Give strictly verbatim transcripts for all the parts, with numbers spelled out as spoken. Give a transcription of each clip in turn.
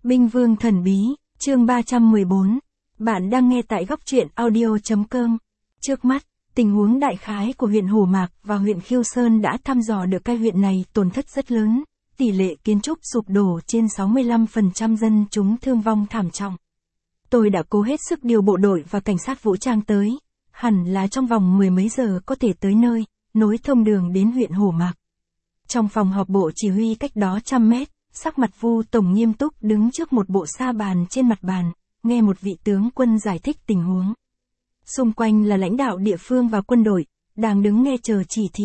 Binh vương thần bí, chương ba trăm mười bốn. Bạn đang nghe tại góc truyện audio.com. Trước mắt, tình huống đại khái của huyện Hổ Mạc và huyện Khiêu Sơn đã thăm dò được cái huyện này tổn thất rất lớn, tỷ lệ kiến trúc sụp đổ trên sáu mươi lăm phần trăm, dân chúng thương vong thảm trọng. Tôi đã cố hết sức điều bộ đội và cảnh sát vũ trang tới, hẳn là trong vòng mười mấy giờ có thể tới nơi, nối thông đường đến huyện Hổ Mạc. Trong phòng họp bộ chỉ huy cách đó trăm mét, sắc mặt Vu Tổng nghiêm túc đứng trước một bộ sa bàn trên mặt bàn, nghe một vị tướng quân giải thích tình huống. Xung quanh là lãnh đạo địa phương và quân đội, đang đứng nghe chờ chỉ thị.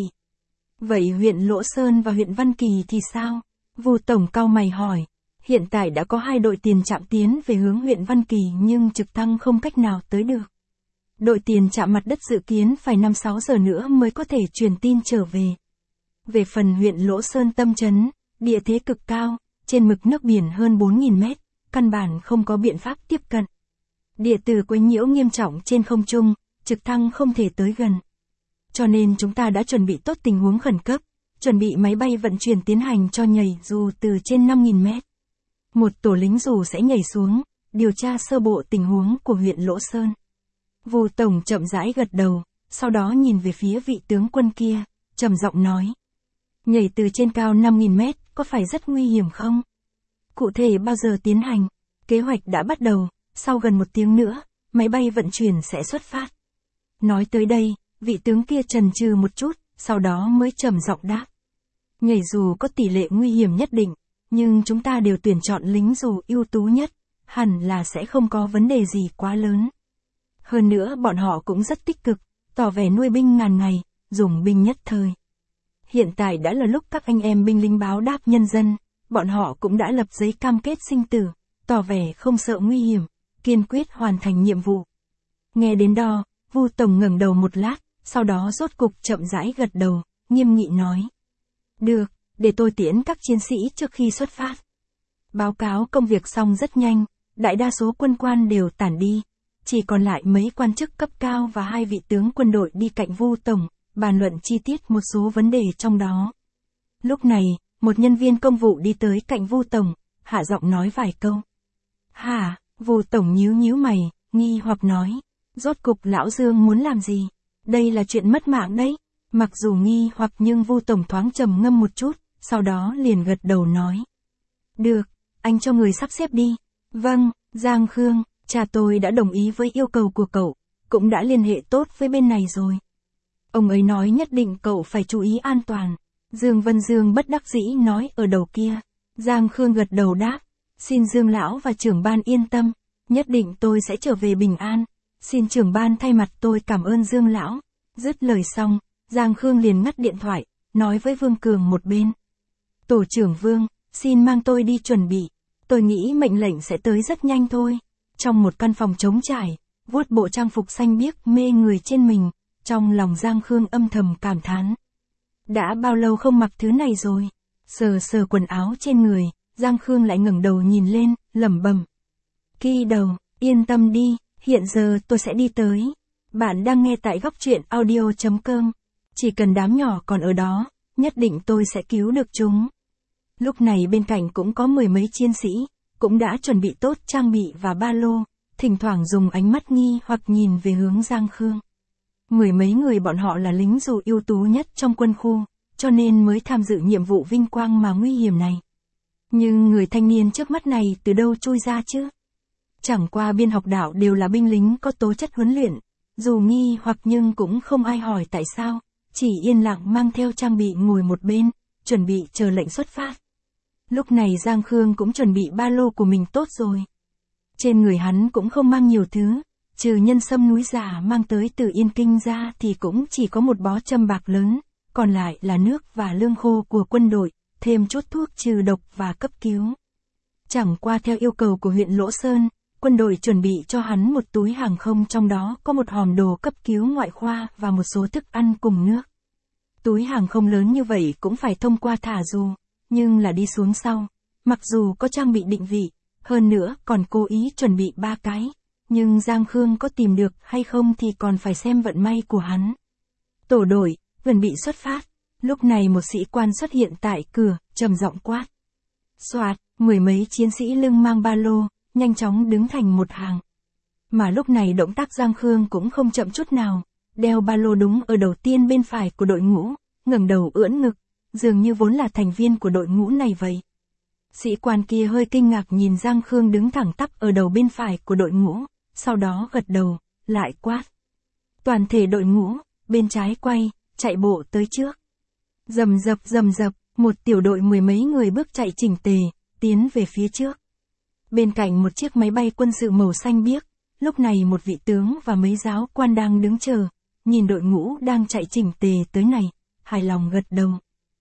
Vậy huyện Lỗ Sơn và huyện Văn Kỳ thì sao? Vu Tổng cau mày hỏi. Hiện tại đã có hai đội tiền trạm tiến về hướng huyện Văn Kỳ nhưng trực thăng không cách nào tới được. Đội tiền trạm mặt đất dự kiến phải năm sáu giờ nữa mới có thể truyền tin trở về. Về phần huyện Lỗ Sơn tâm trấn, địa thế cực cao, trên mực nước biển hơn bốn nghìn mét, căn bản không có biện pháp tiếp cận. Địa tử quấy nhiễu nghiêm trọng trên không trung, trực thăng không thể tới gần. Cho nên chúng ta đã chuẩn bị tốt tình huống khẩn cấp, chuẩn bị máy bay vận chuyển tiến hành cho nhảy dù từ trên năm nghìn mét. Một tổ lính dù sẽ nhảy xuống, điều tra sơ bộ tình huống của huyện Lỗ Sơn. Vu Tổng chậm rãi gật đầu, sau đó nhìn về phía vị tướng quân kia, trầm giọng nói. Nhảy từ trên cao năm nghìn mét, có phải rất nguy hiểm không? Cụ thể bao giờ tiến hành? Kế hoạch đã bắt đầu, sau gần một tiếng nữa, máy bay vận chuyển sẽ xuất phát. Nói tới đây, vị tướng kia chần chừ một chút, sau đó mới trầm giọng đáp. Nhảy dù có tỷ lệ nguy hiểm nhất định, nhưng chúng ta đều tuyển chọn lính dù ưu tú nhất, hẳn là sẽ không có vấn đề gì quá lớn. Hơn nữa bọn họ cũng rất tích cực, tỏ vẻ nuôi binh ngàn ngày, dùng binh nhất thời. Hiện tại đã là lúc các anh em binh lính báo đáp nhân dân, bọn họ cũng đã lập giấy cam kết sinh tử, tỏ vẻ không sợ nguy hiểm, kiên quyết hoàn thành nhiệm vụ. Nghe đến đó, Vu Tổng ngẩng đầu một lát, sau đó rốt cục chậm rãi gật đầu, nghiêm nghị nói. Được, để tôi tiễn các chiến sĩ trước khi xuất phát. Báo cáo công việc xong rất nhanh, đại đa số quân quan đều tản đi, chỉ còn lại mấy quan chức cấp cao và hai vị tướng quân đội đi cạnh Vu Tổng, bàn luận chi tiết một số vấn đề trong đó. Lúc này, một nhân viên công vụ đi tới cạnh Vu Tổng, hạ giọng nói vài câu. Hả? Vu Tổng nhíu nhíu mày, nghi hoặc nói. Rốt cục lão Dương muốn làm gì? Đây là chuyện mất mạng đấy. Mặc dù nghi hoặc nhưng Vu Tổng thoáng trầm ngâm một chút, sau đó liền gật đầu nói. Được, anh cho người sắp xếp đi. Vâng, Giang Khương, cha tôi đã đồng ý với yêu cầu của cậu, cũng đã liên hệ tốt với bên này rồi. Ông ấy nói nhất định cậu phải chú ý an toàn. Dương Vân Dương bất đắc dĩ nói ở đầu kia. Giang Khương gật đầu đáp. Xin Dương Lão và trưởng ban yên tâm. Nhất định tôi sẽ trở về bình an. Xin trưởng ban thay mặt tôi cảm ơn Dương Lão. Dứt lời xong, Giang Khương liền ngắt điện thoại, nói với Vương Cường một bên. Tổ trưởng Vương, xin mang tôi đi chuẩn bị. Tôi nghĩ mệnh lệnh sẽ tới rất nhanh thôi. Trong một căn phòng trống trải, vuốt bộ trang phục xanh biếc mê người trên mình. Trong lòng Giang Khương âm thầm cảm thán. Đã bao lâu không mặc thứ này rồi? Sờ sờ quần áo trên người, Giang Khương lại ngẩng đầu nhìn lên, lẩm bẩm. Kỳ đầu, yên tâm đi, hiện giờ tôi sẽ đi tới. Bạn đang nghe tại góc truyện audio.com. Chỉ cần đám nhỏ còn ở đó, nhất định tôi sẽ cứu được chúng. Lúc này bên cạnh cũng có mười mấy chiến sĩ, cũng đã chuẩn bị tốt trang bị và ba lô, thỉnh thoảng dùng ánh mắt nghi hoặc nhìn về hướng Giang Khương. Mười mấy người bọn họ là lính dù ưu tú nhất trong quân khu, cho nên mới tham dự nhiệm vụ vinh quang mà nguy hiểm này. Nhưng người thanh niên trước mắt này từ đâu chui ra chứ? Chẳng qua biên học đạo đều là binh lính có tố chất huấn luyện, dù nghi hoặc nhưng cũng không ai hỏi tại sao, chỉ yên lặng mang theo trang bị ngồi một bên, chuẩn bị chờ lệnh xuất phát. Lúc này Giang Khương cũng chuẩn bị ba lô của mình tốt rồi. Trên người hắn cũng không mang nhiều thứ. Trừ nhân sâm núi giả mang tới từ Yên Kinh ra thì cũng chỉ có một bó châm bạc lớn, còn lại là nước và lương khô của quân đội, thêm chút thuốc trừ độc và cấp cứu. Chẳng qua theo yêu cầu của huyện Lỗ Sơn, quân đội chuẩn bị cho hắn một túi hàng không, trong đó có một hòm đồ cấp cứu ngoại khoa và một số thức ăn cùng nước. Túi hàng không lớn như vậy cũng phải thông qua thả dù, nhưng là đi xuống sau, mặc dù có trang bị định vị, hơn nữa còn cố ý chuẩn bị ba cái. Nhưng Giang Khương có tìm được hay không thì còn phải xem vận may của hắn. Tổ đội, gần bị xuất phát. Lúc này một sĩ quan xuất hiện tại cửa, trầm giọng quát. Soạt, mười mấy chiến sĩ lưng mang ba lô, nhanh chóng đứng thành một hàng. Mà lúc này động tác Giang Khương cũng không chậm chút nào, đeo ba lô đúng ở đầu tiên bên phải của đội ngũ, ngẩng đầu ưỡn ngực, dường như vốn là thành viên của đội ngũ này vậy. Sĩ quan kia hơi kinh ngạc nhìn Giang Khương đứng thẳng tắp ở đầu bên phải của đội ngũ, sau đó gật đầu, lại quát. Toàn thể đội ngũ, bên trái quay, chạy bộ tới trước. Rầm rập rầm rập, một tiểu đội mười mấy người bước chạy chỉnh tề, tiến về phía trước. Bên cạnh một chiếc máy bay quân sự màu xanh biếc, lúc này một vị tướng và mấy giáo quan đang đứng chờ, nhìn đội ngũ đang chạy chỉnh tề tới này, hài lòng gật đầu.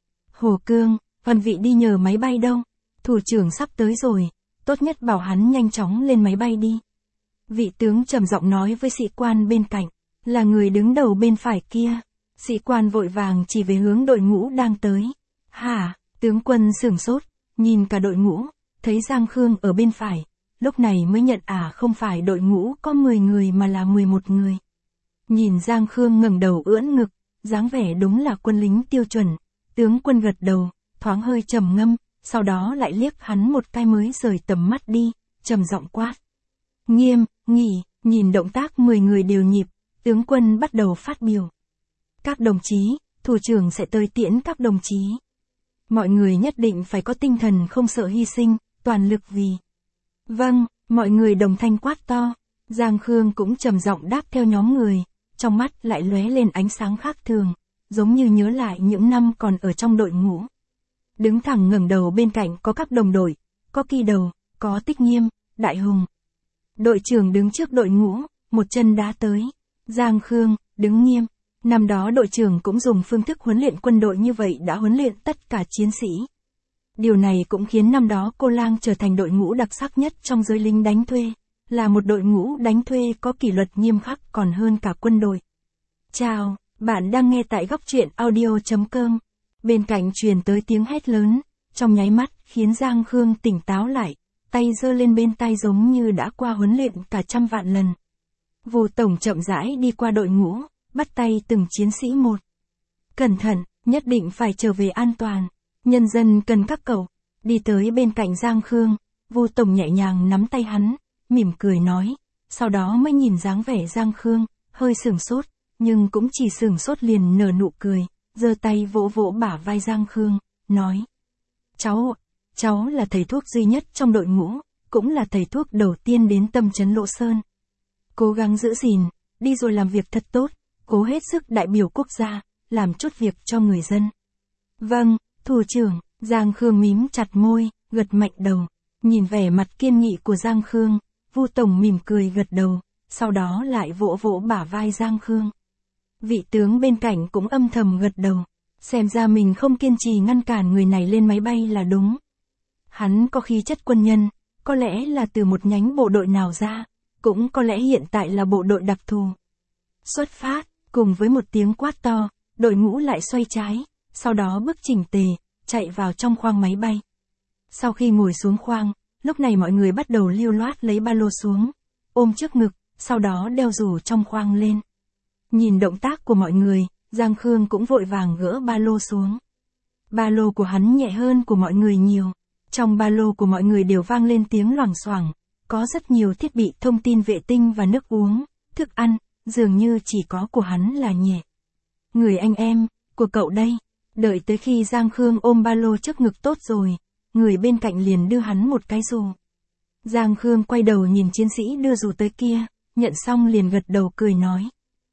Hồ Cương, phần vị đi nhờ máy bay đâu? Thủ trưởng sắp tới rồi, tốt nhất bảo hắn nhanh chóng lên máy bay đi. Vị tướng trầm giọng nói với sĩ quan bên cạnh, là người đứng đầu bên phải kia. Sĩ quan vội vàng chỉ về hướng đội ngũ đang tới. Hả, tướng quân sửng sốt, nhìn cả đội ngũ, thấy Giang Khương ở bên phải, lúc này mới nhận à không phải đội ngũ có mười người mà là mười một người. Nhìn Giang Khương ngẩng đầu ưỡn ngực, dáng vẻ đúng là quân lính tiêu chuẩn, tướng quân gật đầu, thoáng hơi trầm ngâm, sau đó lại liếc hắn một cái mới rời tầm mắt đi, trầm giọng quát. Nghiêm, nghỉ, nhìn động tác mười người đều nhịp, tướng quân bắt đầu phát biểu. Các đồng chí, thủ trưởng sẽ tới tiễn các đồng chí. Mọi người nhất định phải có tinh thần không sợ hy sinh, toàn lực vì. Vâng, mọi người đồng thanh quát to. Giang Khương cũng trầm giọng đáp theo nhóm người, trong mắt lại lóe lên ánh sáng khác thường, giống như nhớ lại những năm còn ở trong đội ngũ. Đứng thẳng ngẩng đầu bên cạnh có các đồng đội, có Kỳ Đầu, có Tích Nghiêm, Đại Hùng. Đội trưởng đứng trước đội ngũ, một chân đá tới. Giang Khương, đứng nghiêm. Năm đó đội trưởng cũng dùng phương thức huấn luyện quân đội như vậy đã huấn luyện tất cả chiến sĩ. Điều này cũng khiến năm đó Cô Lang trở thành đội ngũ đặc sắc nhất trong giới lính đánh thuê, là một đội ngũ đánh thuê có kỷ luật nghiêm khắc còn hơn cả quân đội. Chào, bạn đang nghe tại góc truyện audio chấm com. Bên cạnh truyền tới tiếng hét lớn, trong nháy mắt khiến Giang Khương tỉnh táo lại, tay giơ lên bên tai giống như đã qua huấn luyện cả trăm vạn lần. Vù tổng chậm rãi đi qua đội ngũ, bắt tay từng chiến sĩ một. Cẩn thận, nhất định phải trở về an toàn. Nhân dân cần các cậu. Đi tới bên cạnh Giang Khương, Vù tổng nhẹ nhàng nắm tay hắn, mỉm cười nói. Sau đó mới nhìn dáng vẻ Giang Khương, hơi sửng sốt, nhưng cũng chỉ sửng sốt liền nở nụ cười, giơ tay vỗ vỗ bả vai Giang Khương, nói. Cháu, cháu là thầy thuốc duy nhất trong đội ngũ, cũng là thầy thuốc đầu tiên đến tâm trấn Lỗ Sơn. Cố gắng giữ gìn, đi rồi làm việc thật tốt, cố hết sức đại biểu quốc gia, làm chút việc cho người dân. Vâng, thủ trưởng. Giang Khương mím chặt môi, gật mạnh đầu. Nhìn vẻ mặt kiên nghị của Giang Khương, Vu tổng mỉm cười gật đầu, sau đó lại vỗ vỗ bả vai Giang Khương. Vị tướng bên cạnh cũng âm thầm gật đầu, xem ra mình không kiên trì ngăn cản người này lên máy bay là đúng. Hắn có khí chất quân nhân, có lẽ là từ một nhánh bộ đội nào ra, cũng có lẽ hiện tại là bộ đội đặc thù. Xuất phát, cùng với một tiếng quát to, đội ngũ lại xoay trái, sau đó bước chỉnh tề, chạy vào trong khoang máy bay. Sau khi ngồi xuống khoang, lúc này mọi người bắt đầu lưu loát lấy ba lô xuống, ôm trước ngực, sau đó đeo dù trong khoang lên. Nhìn động tác của mọi người, Giang Khương cũng vội vàng gỡ ba lô xuống. Ba lô của hắn nhẹ hơn của mọi người nhiều. Trong ba lô của mọi người đều vang lên tiếng loảng xoảng, có rất nhiều thiết bị thông tin vệ tinh và nước uống, thức ăn, dường như chỉ có của hắn là nhẹ. Người anh em, của cậu đây. Đợi tới khi Giang Khương ôm ba lô trước ngực tốt rồi, người bên cạnh liền đưa hắn một cái dù. Giang Khương quay đầu nhìn chiến sĩ đưa dù tới kia, nhận xong liền gật đầu cười nói.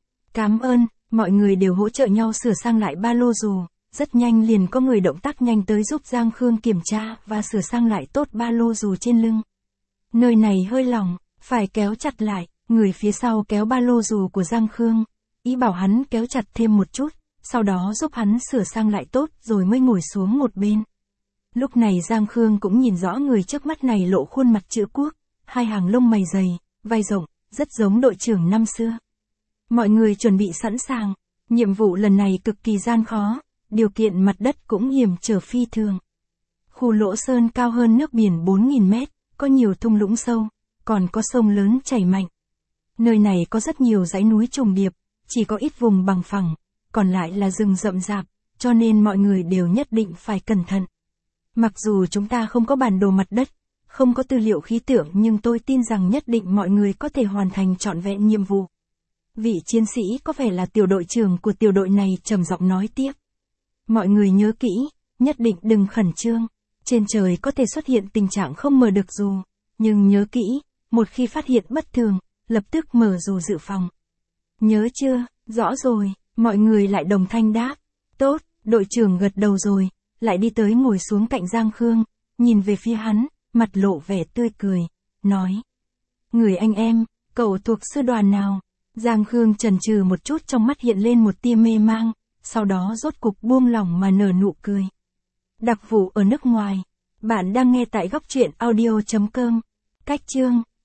Cảm ơn, mọi người đều hỗ trợ nhau sửa sang lại ba lô dù, rất nhanh liền có người động tác nhanh tới giúp Giang Khương kiểm tra và sửa sang lại tốt ba lô dù trên lưng. Nơi này hơi lỏng, phải kéo chặt lại, người phía sau kéo ba lô dù của Giang Khương, ý bảo hắn kéo chặt thêm một chút, sau đó giúp hắn sửa sang lại tốt rồi mới ngồi xuống một bên. Lúc này Giang Khương cũng nhìn rõ người trước mắt này lộ khuôn mặt chữ quốc, hai hàng lông mày dày, vai rộng, rất giống đội trưởng năm xưa. Mọi người chuẩn bị sẵn sàng, nhiệm vụ lần này cực kỳ gian khó, điều kiện mặt đất cũng hiểm trở phi thường. Khu Lỗ Sơn cao hơn nước biển bốn nghìn mét, có nhiều thung lũng sâu, còn có sông lớn chảy mạnh. Nơi này có rất nhiều dãy núi trùng điệp, chỉ có ít vùng bằng phẳng, còn lại là rừng rậm rạp, cho nên mọi người đều nhất định phải cẩn thận. Mặc dù chúng ta không có bản đồ mặt đất, không có tư liệu khí tượng nhưng tôi tin rằng nhất định mọi người có thể hoàn thành trọn vẹn nhiệm vụ. Vị chiến sĩ có vẻ là tiểu đội trưởng của tiểu đội này trầm giọng nói tiếp. Mọi người nhớ kỹ, nhất định đừng khẩn trương. Trên trời có thể xuất hiện tình trạng không mở được dù, nhưng nhớ kỹ, một khi phát hiện bất thường, lập tức mở dù dự phòng. Nhớ chưa? Rõ rồi, mọi người lại đồng thanh đáp. Tốt, đội trưởng gật đầu rồi, lại đi tới ngồi xuống cạnh Giang Khương, nhìn về phía hắn, mặt lộ vẻ tươi cười, nói. Người anh em, cậu thuộc sư đoàn nào? Giang Khương chần chừ một chút, trong mắt hiện lên một tia mê mang, sau đó rốt cục buông lỏng mà nở nụ cười. Đặc vụ ở nước ngoài. Bạn đang nghe tại góc truyện audio chấm com. Cách chương